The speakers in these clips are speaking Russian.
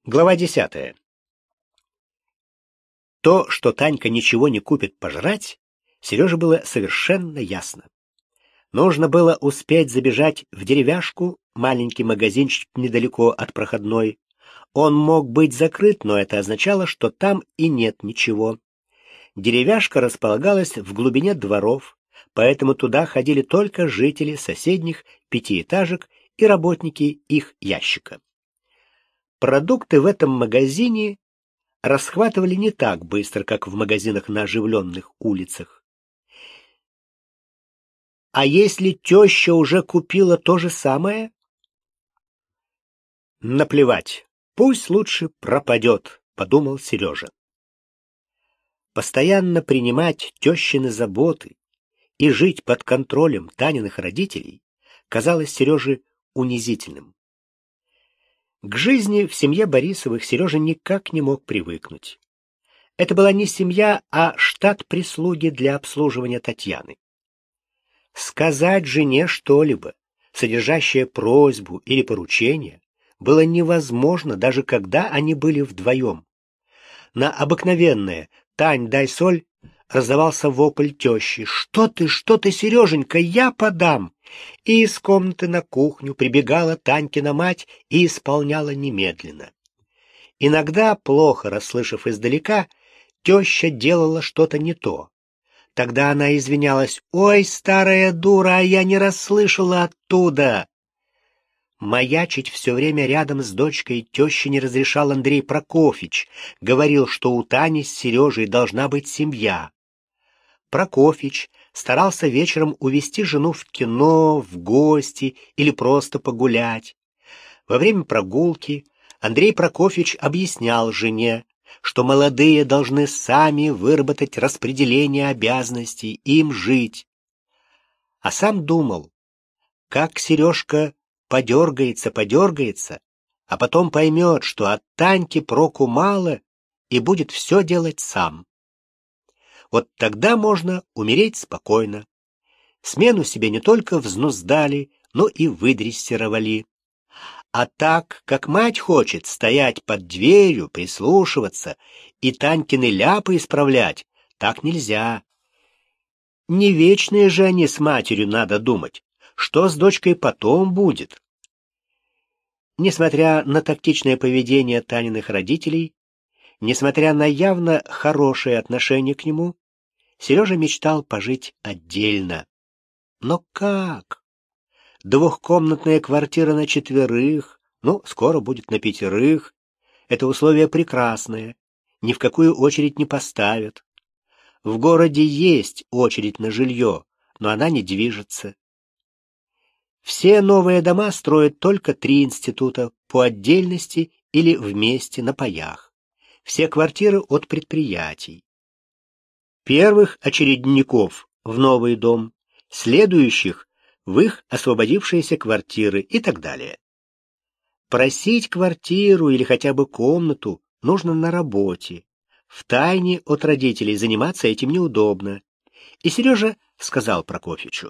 Глава 10. То, что Танька ничего не купит пожрать, Сереже было совершенно ясно. Нужно было успеть забежать в деревяшку, маленький магазинчик недалеко от проходной. Он мог быть закрыт, но это означало, что там и нет ничего. Деревяшка располагалась в глубине дворов, поэтому туда ходили только жители соседних пятиэтажек и работники их ящика. Продукты в этом магазине расхватывали не так быстро, как в магазинах на оживленных улицах. А если теща уже купила то же самое? Наплевать, пусть лучше пропадет, подумал Сережа. Постоянно принимать тещины заботы и жить под контролем Таниных родителей казалось Сереже унизительным. К жизни в семье Борисовых Сережа никак не мог привыкнуть. Это была не семья, а штат прислуги для обслуживания Татьяны. Сказать жене что-либо, содержащее просьбу или поручение, было невозможно, даже когда они были вдвоем. На обыкновенное «Тань, дай соль» раздавался вопль тещи: что ты, Сереженька, я подам!» И из комнаты на кухню прибегала Танькина мать и исполняла немедленно. Иногда, плохо расслышав издалека, теща делала что-то не то. Тогда она извинялась: «Ой, старая дура, а я не расслышала оттуда!» Маячить все время рядом с дочкой теща не разрешал Андрей Прокофьевич, говорил, что у Тани с Сережей должна быть семья. Прокофьевич старался вечером увести жену в кино, в гости или просто погулять. Во время прогулки Андрей Прокофьевич объяснял жене, что молодые должны сами выработать распределение обязанностей, им жить. А сам думал, как Сережка подергается, а потом поймет, что от Таньки проку мало и будет все делать сам. Вот тогда можно умереть спокойно. Смену себе не только взнуздали, но и выдрессировали. А так, как мать хочет стоять под дверью, прислушиваться и Танькины ляпы исправлять, так нельзя. Не вечные же они с матерью, надо думать. Что с дочкой потом будет? Несмотря на тактичное поведение Таниных родителей, несмотря на явно хорошее отношение к нему, Сережа мечтал пожить отдельно. Но как? Двухкомнатная квартира на 4, скоро будет на 5. Это условие прекрасное, ни в какую очередь не поставят. В городе есть очередь на жилье, но она не движется. Все новые дома строят только 3 института по отдельности или вместе на паях. Все квартиры от предприятий. Первых очередников в новый дом, следующих в их освободившиеся квартиры и так далее. Просить квартиру или хотя бы комнату нужно на работе. Втайне от родителей заниматься этим неудобно. И Сережа сказал Прокофьевичу: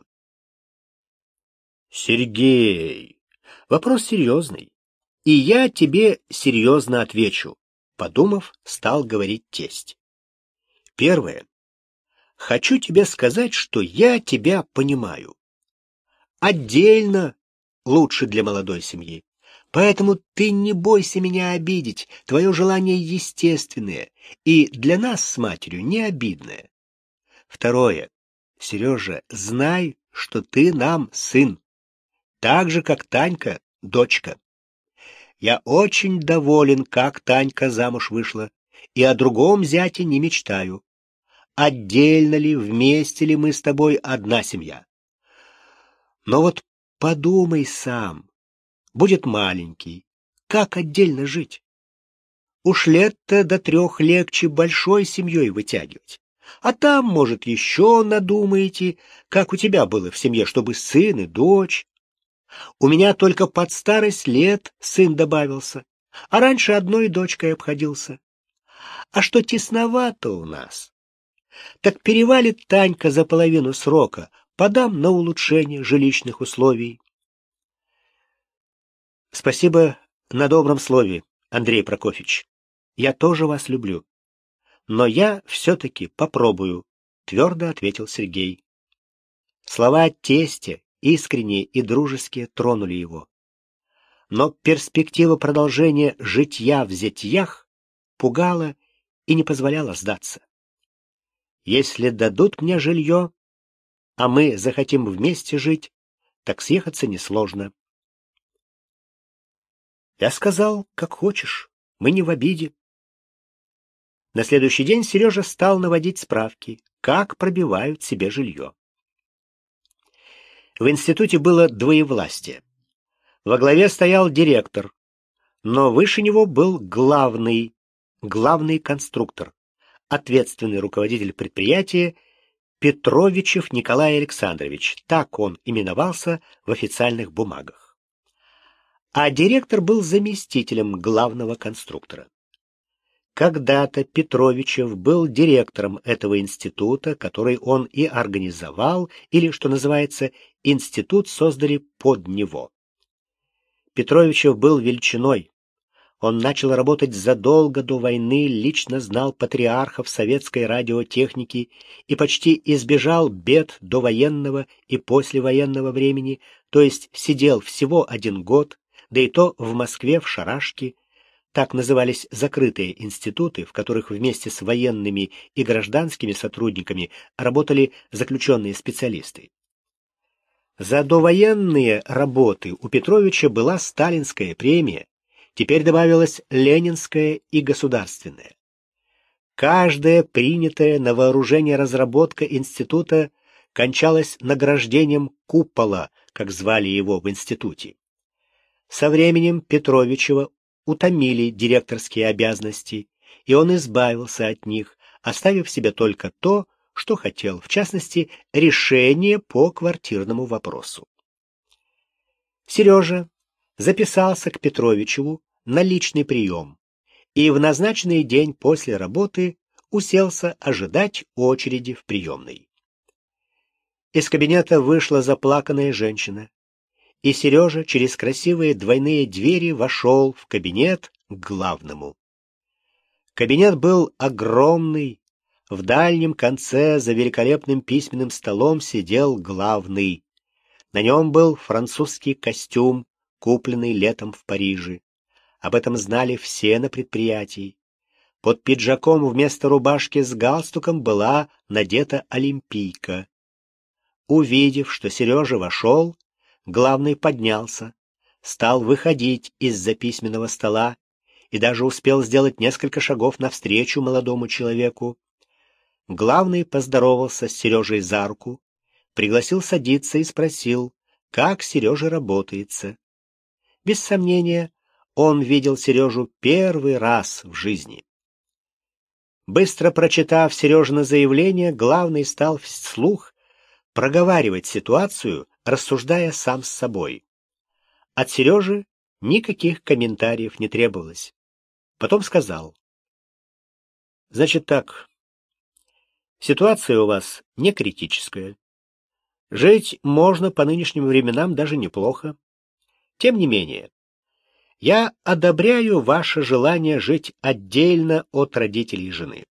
«Сергей, вопрос серьезный, и я тебе серьезно отвечу», — подумав, стал говорить тесть. «Первое. Хочу тебе сказать, что я тебя понимаю. Отдельно лучше для молодой семьи. Поэтому ты не бойся меня обидеть, твое желание естественное и для нас с матерью не обидное. Второе. Сережа, знай, что ты нам сын, так же, как Танька, дочка. Я очень доволен, как Танька замуж вышла, и о другом зяте не мечтаю. Отдельно ли, вместе ли мы с тобой одна семья? Но вот подумай сам, будет маленький, как отдельно жить? Уж лет-то до 3 легче большой семьей вытягивать. А там, может, еще надумаете, как у тебя было в семье, чтобы сын и дочь. У меня только под старость лет сын добавился, а раньше одной дочкой обходился. А что тесновато у нас? Так перевалит Танька за половину срока, подам на улучшение жилищных условий. Спасибо на добром слове, Андрей Прокофьевич, я тоже вас люблю. Но я все-таки попробую, твердо ответил Сергей. Слова тестя, искренние и дружеские, тронули его. Но перспектива продолжения житья в зятьях пугала и не позволяла сдаться. Если дадут мне жилье, а мы захотим вместе жить, так съехаться несложно. Я сказал, как хочешь, мы не в обиде. На следующий день Сережа стал наводить справки, как пробивают себе жилье. В институте было двоевластие. Во главе стоял директор, но выше него был главный конструктор, ответственный руководитель предприятия Петровичев Николай Александрович, так он именовался в официальных бумагах. А директор был заместителем главного конструктора. Когда-то Петровичев был директором этого института, который он и организовал, или, что называется, институт создали под него. Петровичев был величиной. Он начал работать задолго до войны, лично знал патриархов советской радиотехники и почти избежал бед довоенного и послевоенного времени, то есть сидел всего 1 год, да и то в Москве в шарашке. Так назывались закрытые институты, в которых вместе с военными и гражданскими сотрудниками работали заключенные специалисты. За довоенные работы у Петровича была сталинская премия, теперь добавилась ленинская и государственная. Каждая принятая на вооружение разработка института кончалась награждением купола, как звали его в институте. Со временем Петровичева утомили директорские обязанности, и он избавился от них, оставив себе только то, что хотел, в частности, решение по квартирному вопросу. Сережа записался к Петровичеву на личный прием и в назначенный день после работы уселся ожидать очереди в приемной. Из кабинета вышла заплаканная женщина, и Сережа через красивые двойные двери вошел в кабинет к главному. Кабинет был огромный. В дальнем конце за великолепным письменным столом сидел главный. На нем был французский костюм, купленный летом в Париже. Об этом знали все на предприятии. Под пиджаком вместо рубашки с галстуком была надета олимпийка. Увидев, что Сережа вошел, главный поднялся, стал выходить из-за письменного стола и даже успел сделать несколько шагов навстречу молодому человеку. Главный поздоровался с Сережей за руку, пригласил садиться и спросил, как Сереже работается. Без сомнения, он видел Сережу первый раз в жизни. Быстро прочитав Сережино заявление, главный стал вслух проговаривать ситуацию, рассуждая сам с собой. От Сережи никаких комментариев не требовалось. Потом сказал: «Значит так, ситуация у вас не критическая. Жить можно по нынешним временам даже неплохо. Тем не менее, я одобряю ваше желание жить отдельно от родителей жены.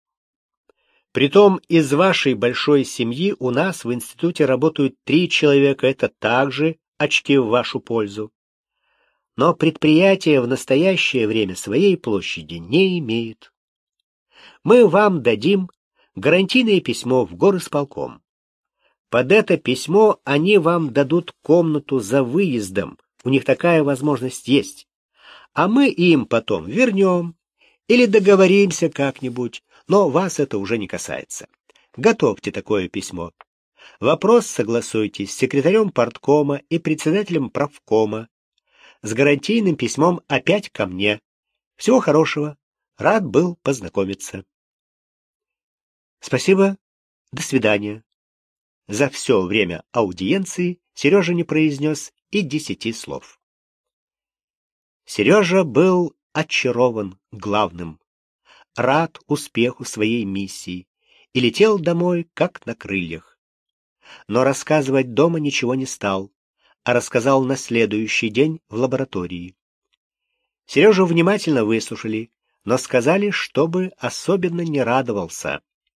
Притом из вашей большой семьи у нас в институте работают 3 человека, это также очки в вашу пользу. Но предприятие в настоящее время своей площади не имеет. Мы вам дадим гарантийное письмо в горисполком. Под это письмо они вам дадут комнату за выездом, у них такая возможность есть. А мы им потом вернем или договоримся как-нибудь, но вас это уже не касается. Готовьте такое письмо. Вопрос согласуйте с секретарем парткома и председателем правкома. С гарантийным письмом опять ко мне. Всего хорошего. Рад был познакомиться». «Спасибо. До свидания». За все время аудиенции Сережа не произнес и 10 слов. Сережа был очарован главным, рад успеху своей миссии и летел домой как на крыльях. Но рассказывать дома ничего не стал, а рассказал на следующий день в лаборатории. Сережу внимательно выслушали, но сказали, чтобы особенно не радовался.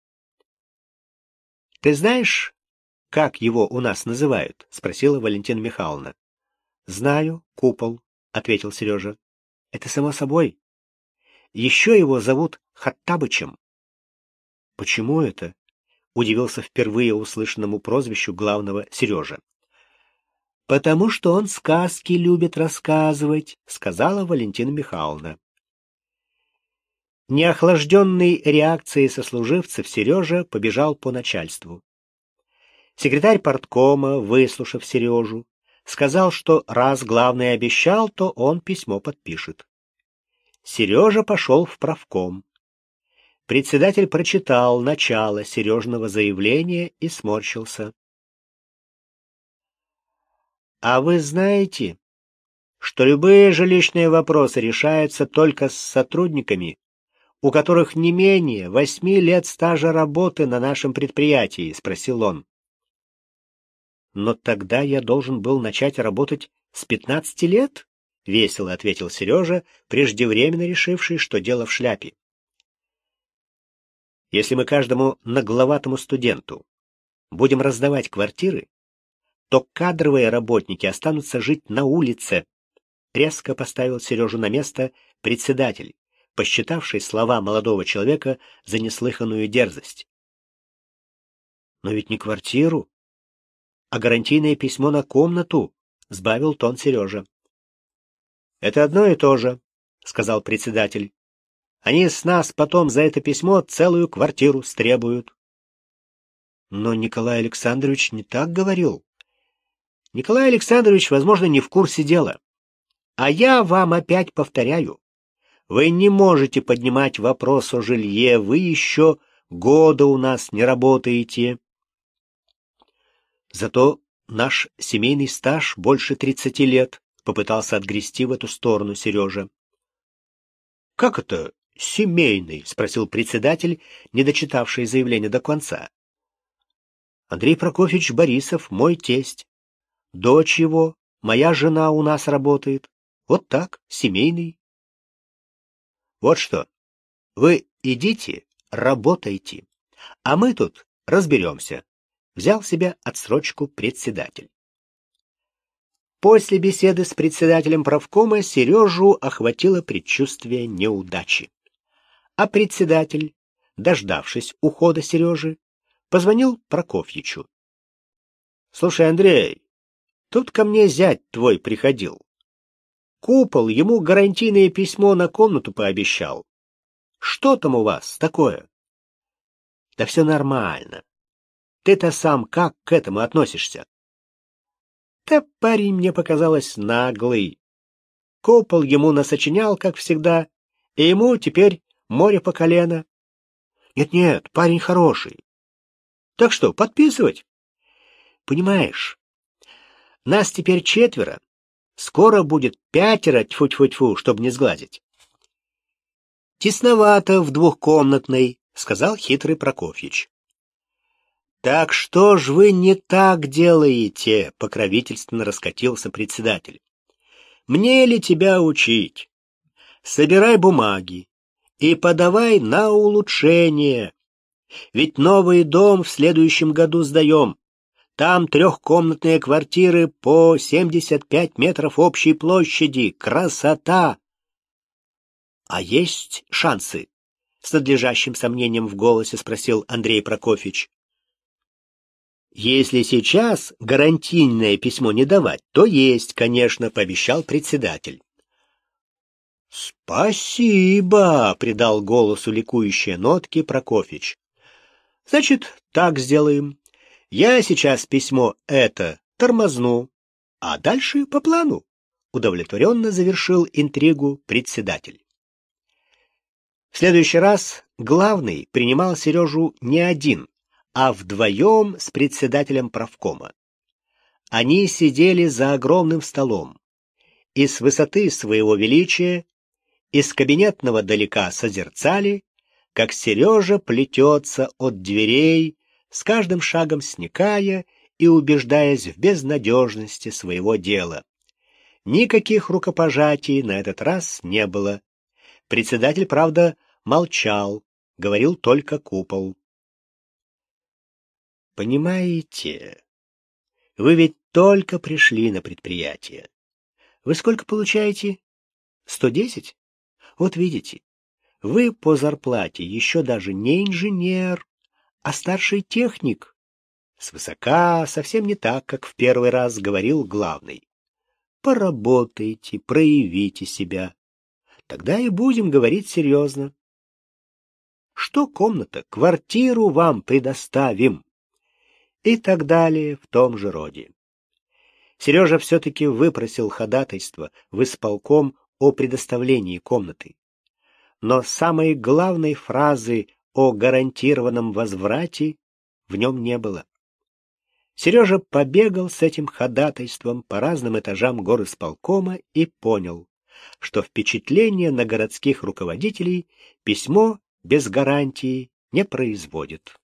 «Ты знаешь, как его у нас называют?» — спросила Валентина Михайловна. «Знаю, Купол», — ответил Сережа. «Это само собой. Еще его зовут Хаттабычем». «Почему это?» — удивился впервые услышанному прозвищу главного Сережа. «Потому что он сказки любит рассказывать», — сказала Валентина Михайловна. Неохлажденный реакцией сослуживцев, Сережа побежал по начальству. Секретарь парткома, выслушав Сережу, сказал, что раз главный обещал, то он письмо подпишет. Сережа пошел в правком. Председатель прочитал начало Сережиного заявления и сморщился. «А вы знаете, что любые жилищные вопросы решаются только с сотрудниками, у которых не менее 8 лет стажа работы на нашем предприятии?» — спросил он. «Но тогда я должен был начать работать с 15 лет?» — весело ответил Сережа, преждевременно решивший, что дело в шляпе. «Если мы каждому нагловатому студенту будем раздавать квартиры, то кадровые работники останутся жить на улице», — резко поставил Сережу на место председатель, посчитавший слова молодого человека за неслыханную дерзость. «Но ведь не квартиру, а гарантийное письмо на комнату», — сбавил тон Сережа. «Это одно и то же», — сказал председатель. «Они с нас потом за это письмо целую квартиру стребуют». «Но Николай Александрович не так говорил». «Николай Александрович, возможно, не в курсе дела. А я вам опять повторяю, вы не можете поднимать вопрос о жилье, вы еще года у нас не работаете». «Зато наш семейный стаж больше 30 лет», — попытался отгрести в эту сторону Сережа. «Как это семейный?» — спросил председатель, не дочитавший заявление до конца. «Андрей Прокофьевич Борисов, мой тесть. Дочь его, моя жена у нас работает. Вот так, семейный». «Вот что, вы идите, работайте, а мы тут разберемся», — взял себе отсрочку председатель. После беседы с председателем правкома Сережу охватило предчувствие неудачи. А председатель, дождавшись ухода Сережи, позвонил Прокофьичу. «Слушай, Андрей, тут ко мне зять твой приходил. Купол ему гарантийное письмо на комнату пообещал. Что там у вас такое?» «Да все нормально. Ты-то сам как к этому относишься?» «Да парень, мне показалось, наглый. Купол ему насочинял, как всегда, и ему теперь море по колено. Нет-нет, парень хороший. Так что, подписывать? Понимаешь, нас теперь 4, скоро будет 5, тьфу-тьфу-тьфу, чтобы не сглазить». «Тесновато в двухкомнатной», — сказал хитрый Прокофьич. «Так что ж вы не так делаете?» — покровительственно раскатился председатель. «Мне ли тебя учить? Собирай бумаги и подавай на улучшение. Ведь новый дом в следующем году сдаем. Там 3-комнатные квартиры по 75 метров общей площади. Красота!» «А есть шансы?» — с надлежащим сомнением в голосе спросил Андрей Прокофьевич. «Если сейчас гарантийное письмо не давать, то есть, конечно», — пообещал председатель. «Спасибо», — придал голосу ликующие нотки Прокофьич. «Значит, так сделаем. Я сейчас письмо это тормозну, а дальше по плану», — удовлетворенно завершил интригу председатель. В следующий раз главный принимал Сережу не один, а вдвоем с председателем правкома. Они сидели за огромным столом, и с высоты своего величия, из кабинетного далека созерцали, как Сережа плетется от дверей, с каждым шагом сникая и убеждаясь в безнадежности своего дела. Никаких рукопожатий на этот раз не было. Председатель, правда, молчал, говорил только купол. Понимаете, вы ведь только пришли на предприятие. Вы сколько получаете? 110? Вот видите, вы по зарплате еще даже не инженер, а старший техник. Свысока, совсем не так, как в первый раз говорил главный. Поработайте, проявите себя. Тогда и будем говорить серьезно. Что комната, квартиру вам предоставим. И так далее в том же роде. Сережа все-таки выпросил ходатайство в исполком о предоставлении комнаты. Но самой главной фразы о гарантированном возврате в нем не было. Сережа побегал с этим ходатайством по разным этажам горисполкома и понял, что впечатление на городских руководителей письмо без гарантии не производит.